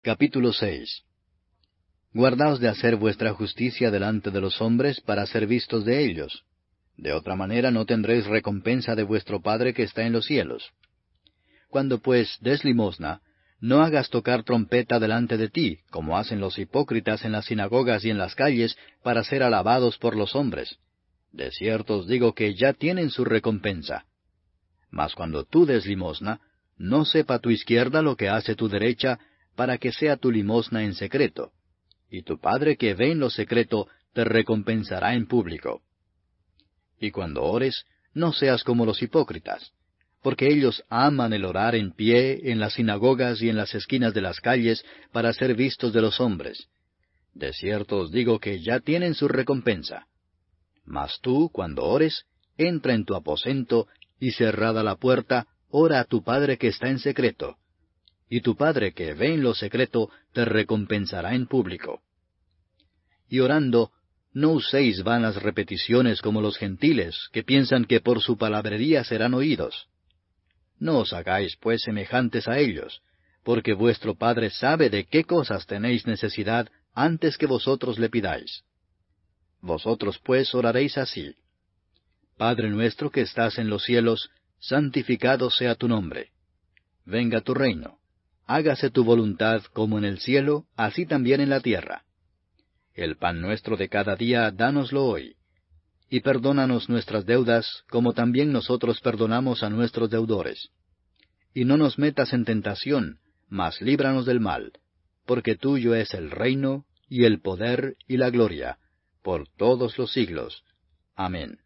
Capítulo 6. Guardaos de hacer vuestra justicia delante de los hombres para ser vistos de ellos. De otra manera no tendréis recompensa de vuestro Padre que está en los cielos. Cuando pues des limosna, no hagas tocar trompeta delante de ti, como hacen los hipócritas en las sinagogas y en las calles, para ser alabados por los hombres. De cierto os digo que ya tienen su recompensa. Mas cuando tú des limosna, no sepa tu izquierda lo que hace tu derecha, para que sea tu limosna en secreto. Y tu Padre que ve en lo secreto, te recompensará en público. Y cuando ores, no seas como los hipócritas, porque ellos aman el orar en pie en las sinagogas y en las esquinas de las calles para ser vistos de los hombres. De cierto os digo que ya tienen su recompensa. Mas tú, cuando ores, entra en tu aposento, y cerrada la puerta, ora a tu Padre que está en secreto. Y tu Padre que ve en lo secreto, te recompensará en público. Y orando, no uséis vanas repeticiones como los gentiles, que piensan que por su palabrería serán oídos. No os hagáis pues semejantes a ellos, porque vuestro Padre sabe de qué cosas tenéis necesidad antes que vosotros le pidáis. Vosotros pues oraréis así: Padre nuestro que estás en los cielos, santificado sea tu nombre. Venga tu reino. Hágase tu voluntad como en el cielo, así también en la tierra. El pan nuestro de cada día, dánoslo hoy. Y perdónanos nuestras deudas, como también nosotros perdonamos a nuestros deudores. Y no nos metas en tentación, mas líbranos del mal, porque tuyo es el reino, y el poder, y la gloria, por todos los siglos. Amén.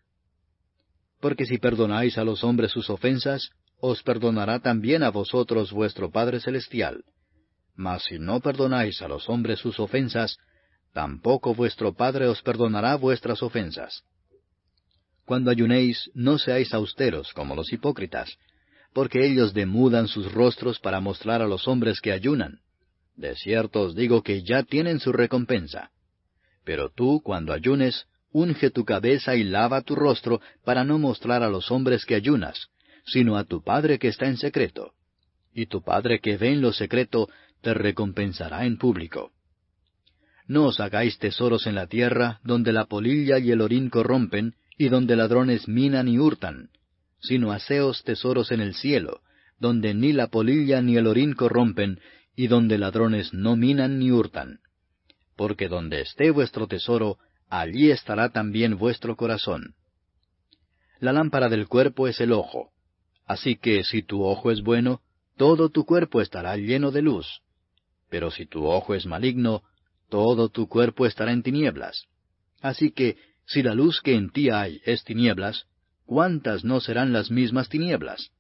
Porque si perdonáis a los hombres sus ofensas, os perdonará también a vosotros vuestro Padre Celestial. Mas si no perdonáis a los hombres sus ofensas, tampoco vuestro Padre os perdonará vuestras ofensas. Cuando ayunéis, no seáis austeros como los hipócritas, porque ellos demudan sus rostros para mostrar a los hombres que ayunan. De cierto os digo que ya tienen su recompensa. Pero tú, cuando ayunes, unge tu cabeza y lava tu rostro para no mostrar a los hombres que ayunas, sino a tu Padre que está en secreto. Y tu Padre que ve en lo secreto, te recompensará en público. No os hagáis tesoros en la tierra, donde la polilla y el orín corrompen, y donde ladrones minan y hurtan, sino haceos tesoros en el cielo, donde ni la polilla ni el orín corrompen, y donde ladrones no minan ni hurtan. Porque donde esté vuestro tesoro, allí estará también vuestro corazón. La lámpara del cuerpo es el ojo. Así que si tu ojo es bueno, todo tu cuerpo estará lleno de luz. Pero si tu ojo es maligno, todo tu cuerpo estará en tinieblas. Así que, si la luz que en ti hay es tinieblas, ¿cuántas no serán las mismas tinieblas?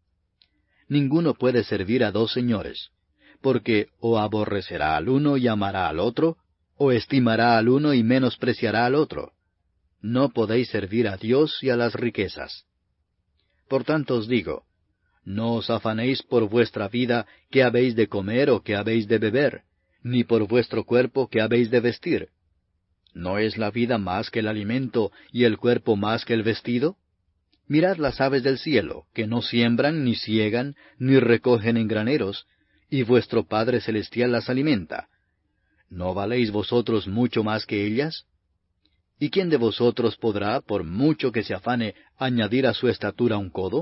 Ninguno puede servir a dos señores, porque o aborrecerá al uno y amará al otro, o estimará al uno y menospreciará al otro. No podéis servir a Dios y a las riquezas. Por tanto os digo, no os afanéis por vuestra vida qué habéis de comer o qué habéis de beber, ni por vuestro cuerpo qué habéis de vestir. ¿No es la vida más que el alimento y el cuerpo más que el vestido? Mirad las aves del cielo, que no siembran, ni siegan, ni recogen en graneros, y vuestro Padre Celestial las alimenta. ¿No valéis vosotros mucho más que ellas? ¿Y quién de vosotros podrá, por mucho que se afane, añadir a su estatura un codo?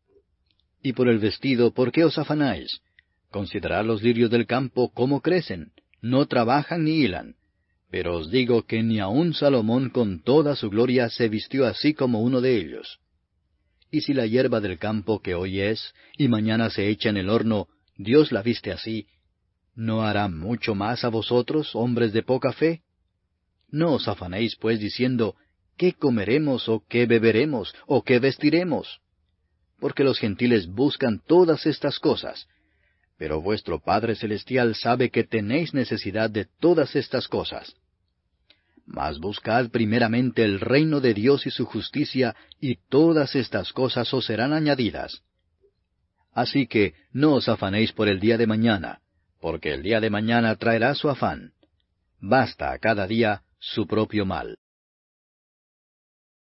Y por el vestido, ¿por qué os afanáis? Considerad los lirios del campo cómo crecen, no trabajan ni hilan. Pero os digo que ni aun Salomón con toda su gloria se vistió así como uno de ellos. Y si la hierba del campo que hoy es, y mañana se echa en el horno, Dios la viste así, ¿no hará mucho más a vosotros, hombres de poca fe? No os afanéis pues diciendo, ¿qué comeremos, o qué beberemos, o qué vestiremos? Porque los gentiles buscan todas estas cosas. Pero vuestro Padre Celestial sabe que tenéis necesidad de todas estas cosas. Mas buscad primeramente el reino de Dios y su justicia, y todas estas cosas os serán añadidas. Así que no os afanéis por el día de mañana, porque el día de mañana traerá su afán. Basta a cada día su propio mal.